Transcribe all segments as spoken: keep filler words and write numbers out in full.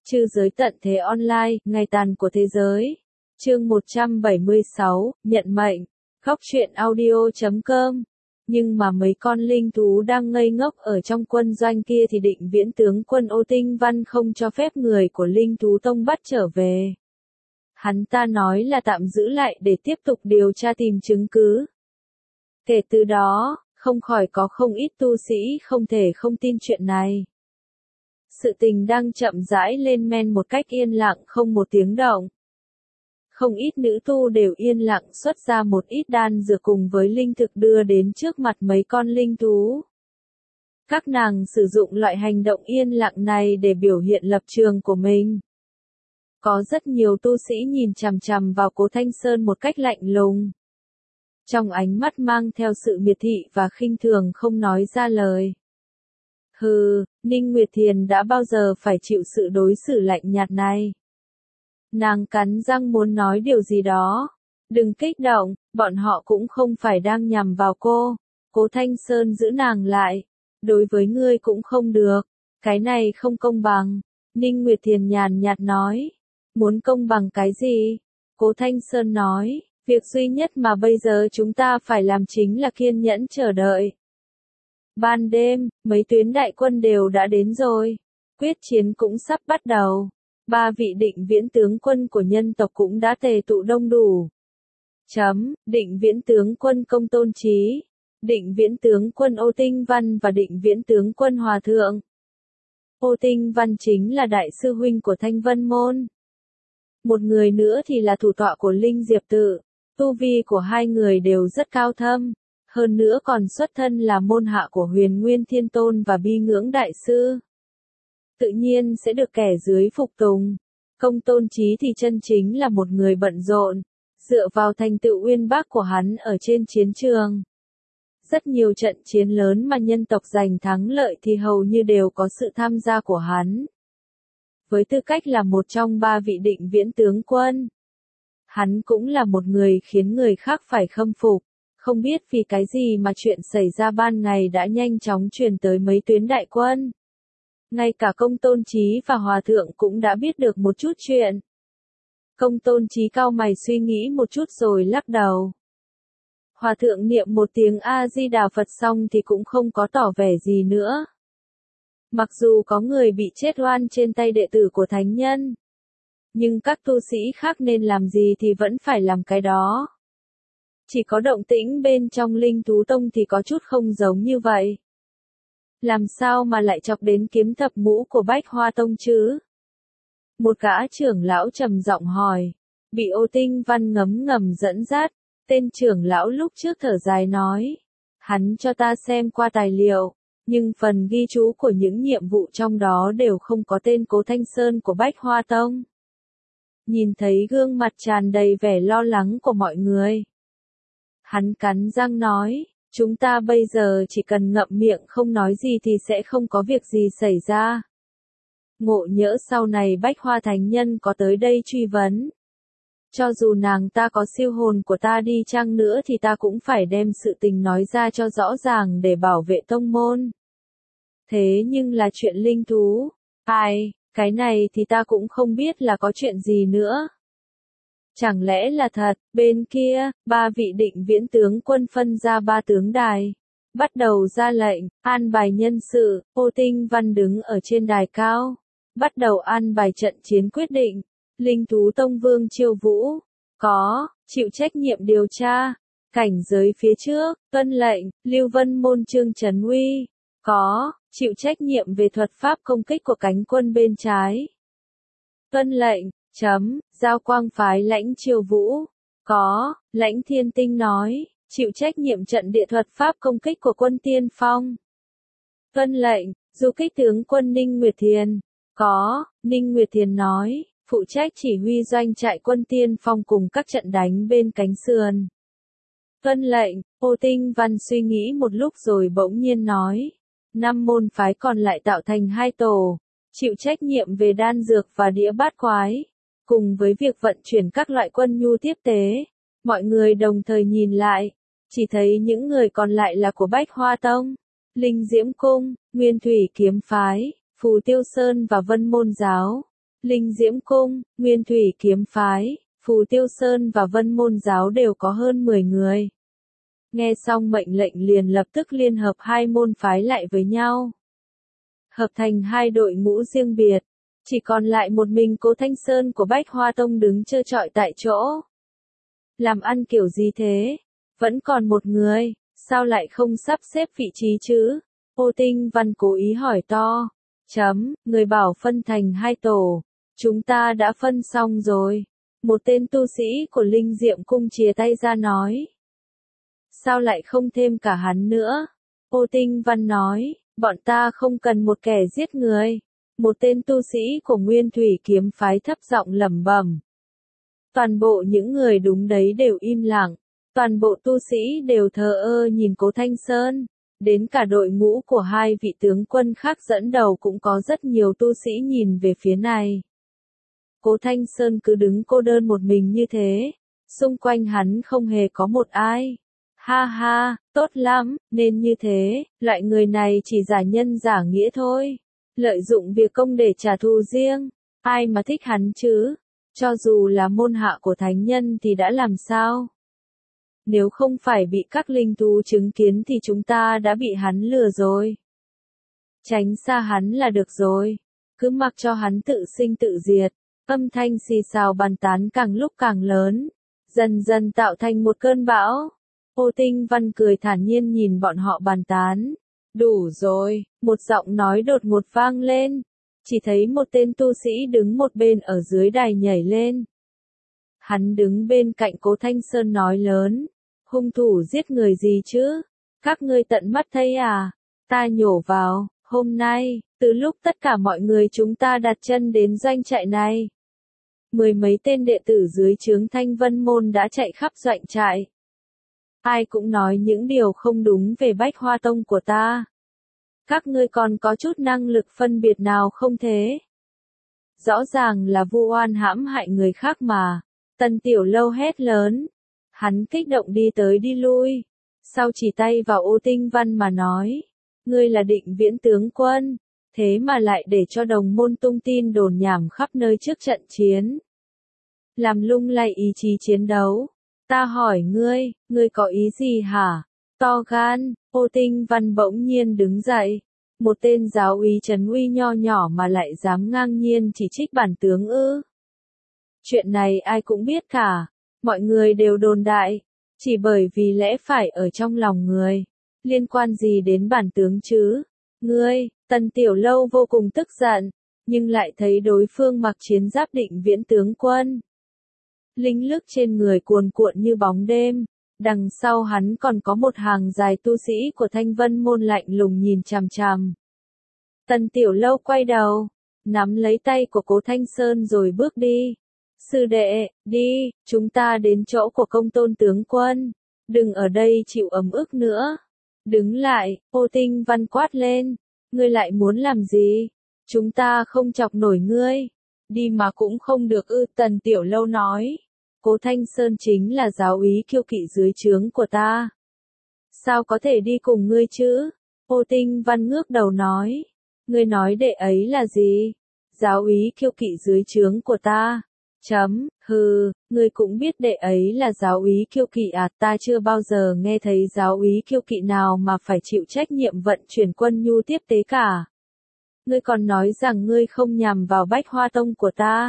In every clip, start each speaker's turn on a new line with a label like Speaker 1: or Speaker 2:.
Speaker 1: Trư giới tận thế online, ngày tàn của thế giới. Chương một trăm bảy mươi sáu, nhận mệnh. Góc truyện audio chấm com. Nhưng mà mấy con linh thú đang ngây ngốc ở trong quân doanh kia thì Định Viễn tướng quân Ô Tinh Văn không cho phép người của linh thú tông bắt trở về. Hắn ta nói là tạm giữ lại để tiếp tục điều tra tìm chứng cứ. Kể từ đó, không khỏi có không ít tu sĩ không thể không tin chuyện này. Sự tình đang chậm rãi lên men một cách yên lặng không một tiếng động. Không ít nữ tu đều yên lặng xuất ra một ít đan dược cùng với linh thực đưa đến trước mặt mấy con linh thú. Các nàng sử dụng loại hành động yên lặng này để biểu hiện lập trường của mình. Có rất nhiều tu sĩ nhìn chằm chằm vào Cố Thanh Sơn một cách lạnh lùng. Trong ánh mắt mang theo sự miệt thị và khinh thường không nói ra lời. Hừ, Ninh Nguyệt Thiền đã bao giờ phải chịu sự đối xử lạnh nhạt này. Nàng cắn răng muốn nói điều gì đó. Đừng kích động, bọn họ cũng không phải đang nhằm vào cô. Cố Thanh Sơn giữ nàng lại. Đối với ngươi cũng không được. Cái này không công bằng. Ninh Nguyệt Thiền nhàn nhạt nói. Muốn công bằng cái gì? Cố Thanh Sơn nói. Việc duy nhất mà bây giờ chúng ta phải làm chính là kiên nhẫn chờ đợi. Ban đêm, mấy tuyến đại quân đều đã đến rồi. Quyết chiến cũng sắp bắt đầu. Ba vị Định Viễn tướng quân của nhân tộc cũng đã tề tụ đông đủ. Chấm, Định Viễn tướng quân Công Tôn Chí, Định Viễn tướng quân Ô Tinh Văn và Định Viễn tướng quân Hòa Thượng. Ô Tinh Văn chính là đại sư huynh của Thanh Vân Môn. Một người nữa thì là thủ tọa của Linh Diệp Tự. Tu vi của hai người đều rất cao thâm. Hơn nữa còn xuất thân là môn hạ của Huyền Nguyên Thiên Tôn và Bi Ngưỡng Đại Sư. Tự nhiên sẽ được kẻ dưới phục tùng. Công Tôn Chí thì chân chính là một người bận rộn, dựa vào thành tựu uyên bác của hắn ở trên chiến trường. Rất nhiều trận chiến lớn mà nhân tộc giành thắng lợi thì hầu như đều có sự tham gia của hắn. Với tư cách là một trong ba vị Định Viễn tướng quân, hắn cũng là một người khiến người khác phải khâm phục. Không biết vì cái gì mà chuyện xảy ra ban ngày đã nhanh chóng truyền tới mấy tuyến đại quân. Ngay cả Công Tôn Chí và Hòa Thượng cũng đã biết được một chút chuyện. Công Tôn Chí cau mày suy nghĩ một chút rồi lắc đầu. Hòa Thượng niệm một tiếng A-di-đà Phật xong thì cũng không có tỏ vẻ gì nữa. Mặc dù có người bị chết oan trên tay đệ tử của thánh nhân, nhưng các tu sĩ khác nên làm gì thì vẫn phải làm cái đó. Chỉ có động tĩnh bên trong Linh Thú Tông thì có chút không giống như vậy. Làm sao mà lại chọc đến kiếm thập ngũ của Bách Hoa Tông chứ? Một gã trưởng lão trầm giọng hỏi. Bị Ô Tinh Văn ngấm ngầm dẫn dắt, tên trưởng lão lúc trước thở dài nói. Hắn cho ta xem qua tài liệu, nhưng phần ghi chú của những nhiệm vụ trong đó đều không có tên Cố Thanh Sơn của Bách Hoa Tông. Nhìn thấy gương mặt tràn đầy vẻ lo lắng của mọi người, hắn cắn răng nói. Chúng ta bây giờ chỉ cần ngậm miệng không nói gì thì sẽ không có việc gì xảy ra. Ngộ nhỡ sau này Bách Hoa Thánh Nhân có tới đây truy vấn. Cho dù nàng ta có siêu hồn của ta đi chăng nữa thì ta cũng phải đem sự tình nói ra cho rõ ràng để bảo vệ tông môn. Thế nhưng là chuyện linh thú. Ai, cái này thì ta cũng không biết là có chuyện gì nữa. Chẳng lẽ là thật? Bên kia, ba vị Định Viễn tướng quân phân ra ba tướng đài. Bắt đầu ra lệnh, an bài nhân sự. Ô Tinh Văn đứng ở trên đài cao. Bắt đầu an bài trận chiến quyết định. Linh Thú Tông Vương Chiêu Vũ. Có, chịu trách nhiệm điều tra. Cảnh giới phía trước, tuân lệnh. Lưu Vân Môn Trương Trấn Uy. Có, chịu trách nhiệm về thuật pháp công kích của cánh quân bên trái. Tuân lệnh. Chấm, Giao Quang phái Lãnh Chiêu Vũ. Có, Lãnh Thiên Tinh nói, chịu trách nhiệm trận địa thuật pháp công kích của quân tiên phong. Tuân lệnh, Du Kích tướng quân Ninh Nguyệt Thiền. Có, Ninh Nguyệt Thiền nói, phụ trách chỉ huy doanh trại quân tiên phong cùng các trận đánh bên cánh sườn. Tuân lệnh, Ô Tinh Văn suy nghĩ một lúc rồi bỗng nhiên nói, năm môn phái còn lại tạo thành hai tổ, chịu trách nhiệm về đan dược và đĩa bát quái. Cùng với việc vận chuyển các loại quân nhu tiếp tế, mọi người đồng thời nhìn lại, chỉ thấy những người còn lại là của Bách Hoa Tông, Linh Diễm Cung, Nguyên Thủy Kiếm Phái, Phù Tiêu Sơn và Vân Môn Giáo. Linh Diễm Cung, Nguyên Thủy Kiếm Phái, Phù Tiêu Sơn và Vân Môn Giáo đều có hơn mười người. Nghe xong mệnh lệnh liền lập tức liên hợp hai môn phái lại với nhau. Hợp thành hai đội ngũ riêng biệt, chỉ còn lại một mình Cố Thanh Sơn của Bách Hoa Tông đứng trơ trọi tại chỗ. Làm ăn kiểu gì thế? Vẫn còn một người, sao lại không sắp xếp vị trí chứ? Ô Tinh Văn cố ý hỏi to. Chấm, người bảo phân thành hai tổ. Chúng ta đã phân xong rồi. Một tên tu sĩ của Linh Diệm Cung chìa tay ra nói. Sao lại không thêm cả hắn nữa? Ô Tinh Văn nói, bọn ta không cần một kẻ giết người. Một tên tu sĩ của Nguyên Thủy Kiếm Phái thấp giọng lẩm bẩm. Toàn bộ những người đúng đấy đều im lặng. Toàn bộ tu sĩ đều thờ ơ nhìn Cố Thanh Sơn. Đến cả đội ngũ của hai vị tướng quân khác dẫn đầu cũng có rất nhiều tu sĩ nhìn về phía này. Cố Thanh Sơn cứ đứng cô đơn một mình như thế. Xung quanh hắn không hề có một ai. Ha ha, tốt lắm, nên như thế, loại người này chỉ giả nhân giả nghĩa thôi. Lợi dụng việc công để trả thù riêng. Ai mà thích hắn chứ? Cho dù là môn hạ của thánh nhân thì đã làm sao? Nếu không phải bị các linh thú chứng kiến thì chúng ta đã bị hắn lừa rồi. Tránh xa hắn là được rồi. Cứ mặc cho hắn tự sinh tự diệt. Âm thanh xì xào bàn tán càng lúc càng lớn. Dần dần tạo thành một cơn bão. Ô Tinh Văn cười thản nhiên nhìn bọn họ bàn tán. Đủ rồi, một giọng nói đột ngột vang lên. Chỉ thấy một tên tu sĩ đứng một bên ở dưới đài nhảy lên. Hắn đứng bên cạnh Cố Thanh Sơn nói lớn. Hung thủ giết người gì chứ? Các ngươi tận mắt thấy à? Ta nhổ vào, hôm nay, từ lúc tất cả mọi người chúng ta đặt chân đến doanh trại này. Mười mấy tên đệ tử dưới trướng Thanh Vân Môn đã chạy khắp doanh trại. Ai cũng nói những điều không đúng về Bách Hoa Tông của ta. Các ngươi còn có chút năng lực phân biệt nào không thế? Rõ ràng là vu oan hãm hại người khác mà. Tần Tiểu Lâu hét lớn. Hắn kích động đi tới đi lui. Sau chỉ tay vào Ô Tinh Văn mà nói. Ngươi là Định Viễn tướng quân. Thế mà lại để cho đồng môn tung tin đồn nhảm khắp nơi trước trận chiến. Làm lung lay ý chí chiến đấu. Ta hỏi ngươi, ngươi có ý gì hả? To gan, Ô Tinh Văn bỗng nhiên đứng dậy. Một tên giáo úy trấn uy nho nhỏ mà lại dám ngang nhiên chỉ trích bản tướng ư. Chuyện này ai cũng biết cả. Mọi người đều đồn đại. Chỉ bởi vì lẽ phải ở trong lòng người. Liên quan gì đến bản tướng chứ? Ngươi, Tần Tiểu Lâu vô cùng tức giận. Nhưng lại thấy đối phương mặc chiến giáp Định Viễn tướng quân. Linh lực trên người cuồn cuộn như bóng đêm. Đằng sau hắn còn có một hàng dài tu sĩ của Thanh Vân Môn lạnh lùng nhìn chằm chằm. Tần Tiểu Lâu quay đầu, nắm lấy tay của Cố Thanh Sơn rồi bước đi. Sư đệ, đi, chúng ta đến chỗ của Công Tôn tướng quân. Đừng ở đây chịu ấm ức nữa. Đứng lại, Ô Tinh Văn quát lên. Ngươi lại muốn làm gì? Chúng ta không chọc nổi ngươi. Đi mà cũng không được ư, Tần Tiểu Lâu nói. Cố Thanh Sơn chính là giáo úy kiêu kỵ dưới trướng của ta. Sao có thể đi cùng ngươi chứ? Ô Tinh Văn ngước đầu nói. Ngươi nói đệ ấy là gì? Giáo úy kiêu kỵ dưới trướng của ta. Chấm, hừ, ngươi cũng biết đệ ấy là giáo úy kiêu kỵ à, ta chưa bao giờ nghe thấy giáo úy kiêu kỵ nào mà phải chịu trách nhiệm vận chuyển quân nhu tiếp tế cả. Ngươi còn nói rằng ngươi không nhằm vào Bách Hoa Tông của ta.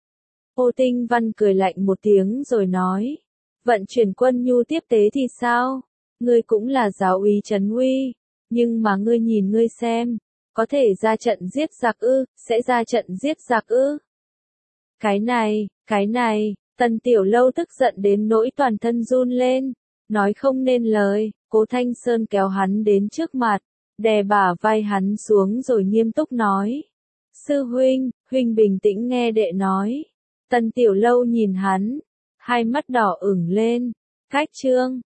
Speaker 1: Ô Tinh Văn cười lạnh một tiếng rồi nói. Vận chuyển quân nhu tiếp tế thì sao? Ngươi cũng là giáo úy trấn uy. Nhưng mà ngươi nhìn ngươi xem. Có thể ra trận giết giặc ư, sẽ ra trận giết giặc ư. Cái này, cái này, Tần Tiểu Lâu tức giận đến nỗi toàn thân run lên. Nói không nên lời, Cố Thanh Sơn kéo hắn đến trước mặt. Đè bả vai hắn xuống rồi nghiêm túc nói. Sư huynh, huynh bình tĩnh nghe đệ nói. Tần Tiểu Lâu nhìn hắn, hai mắt đỏ ửng lên. Cách chương